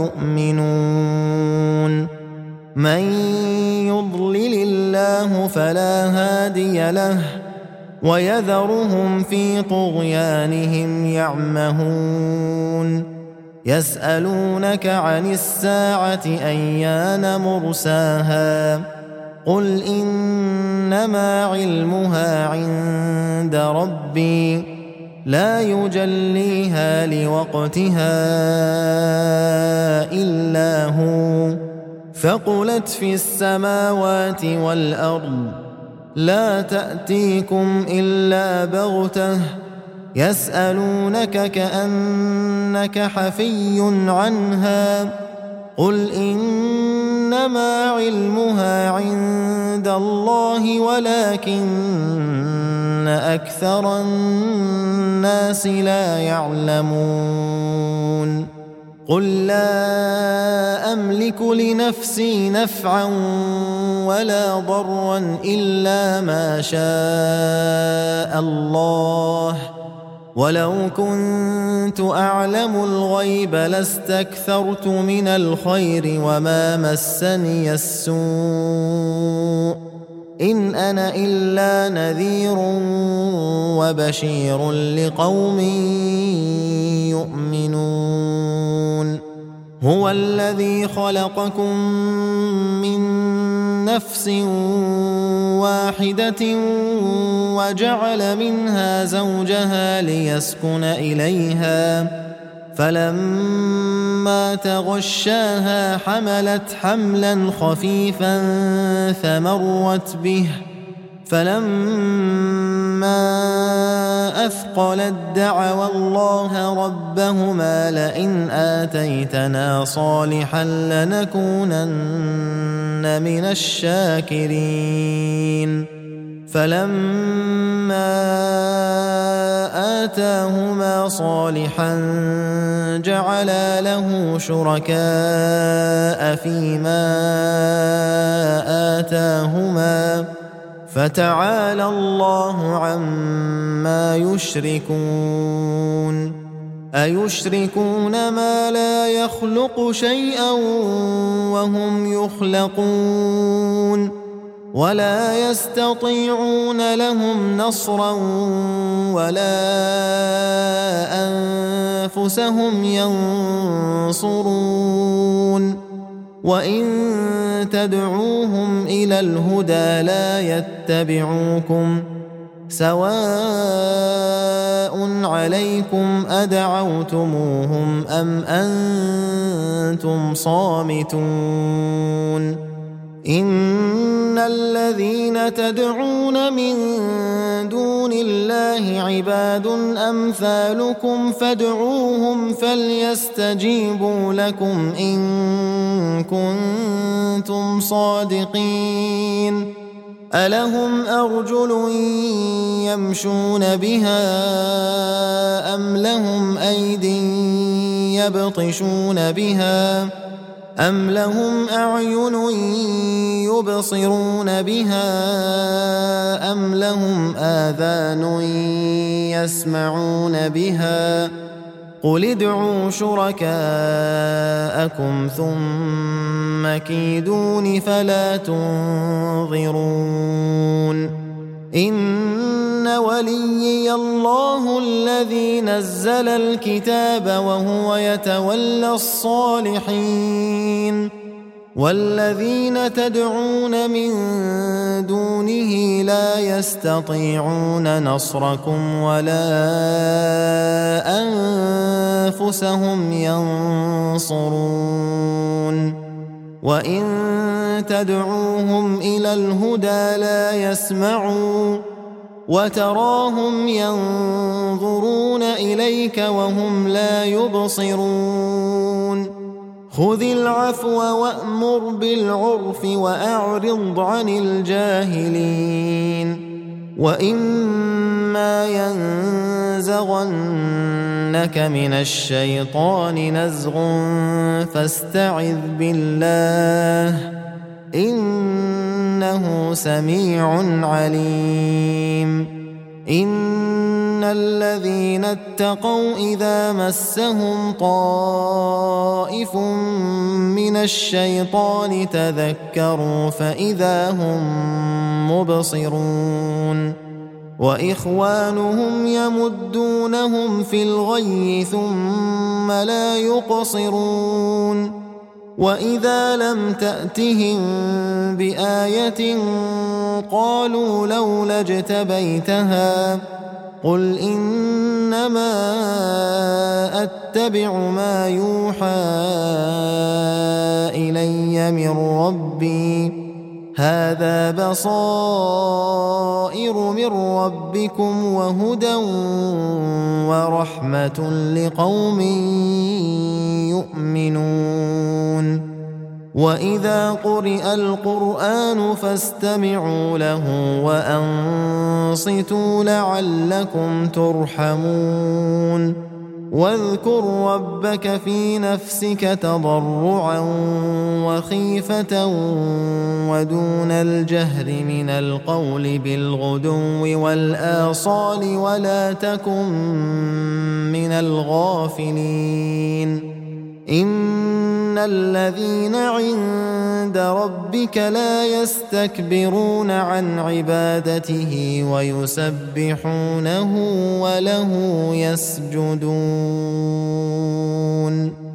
Speaker 1: يؤمنون من يضلل الله فلا هادي له ويذرهم في طغيانهم يعمهون يسألونك عن الساعة أيان مرساها قل إنما علمها عند ربي لا يجليها لوقتها إلا هو ثقلت في السماوات والأرض لا تأتيكم إلا بغتة يسألونك كأنك حفي عنها قل إنما علمها عند الله ولكن أكثر الناس لا يعلمون قل لا أملك لنفسي نفعا ولا ضرا إلا ما شاء الله ولو كنت أعلم الغيب لاستكثرت من الخير وما مسني السوء إن أنا إلا نذير وبشير لقوم يؤمنون هو الذي خلقكم من نفس واحدة وجعل منها زوجها ليسكن إليها فلما تغشاها حملت حملا خفيفا فمرت به فلما أثقلت دعوا الله ربهما لئن آتيتنا صالحا لنكونن من الشاكرين فلما آتاهما صالحا جعلا له شركاء فيما آتاهما فتعالى الله عما يشركون أيشركون ما لا يخلق شيئا وهم يخلقون ولا يستطيعون لهم نصرا ولا أنفسهم ينصرون وإن تدعوهم إلى الهدى لا يتبعوكم سواء عليكم أدعوتموهم أم أنتم صامتون إن الذين تدعون من دون الله عباد أمثالكم فادعوهم فليستجيبوا لكم إن كنتم صادقين ألهم أرجل يمشون بها أم لهم أيد يبطشون بها أم لهم أعين يبصرون بها أم لهم آذان يسمعون بها قل ادعوا شركاءكم ثم كيدون فلا تنظرون إن وليي الله الذي نزل الكتاب وهو يتولى الصالحين والذين تدعون من دونه لا يستطيعون نصركم ولا أنفسهم ينصرون وإن تدعوهم إلى الهدى لا يسمعوا وتراهم ينظرون إليك وهم لا يبصرون خذ العفو وأمر بالعرف وأعرض عن الجاهلين وإما ينزغنك من الشيطان نزغ فاستعذ بالله إنه سميع عليم إن الذين اتقوا إذا مسهم طائف من الشيطان تذكروا فإذا هم مبصرون وإخوانهم يمدونهم في الغي ثم لا يقصرون وإذا لم تأتهم بآية قالوا لولا اجتبيتها قل إنما أتبع ما يوحى إلي من ربي هذا بصائر من ربكم وهدى ورحمة لقوم يؤمنون وإذا قرئ القرآن فاستمعوا له وأنصتوا لعلكم ترحمون واذكر ربك في نفسك تضرعا وخيفة ودون الجهر من القول بالغدو والآصال ولا تكن من الغافلين إن الذين عند ربك لا يستكبرون عن عبادته ويسبحونه وله يسجدون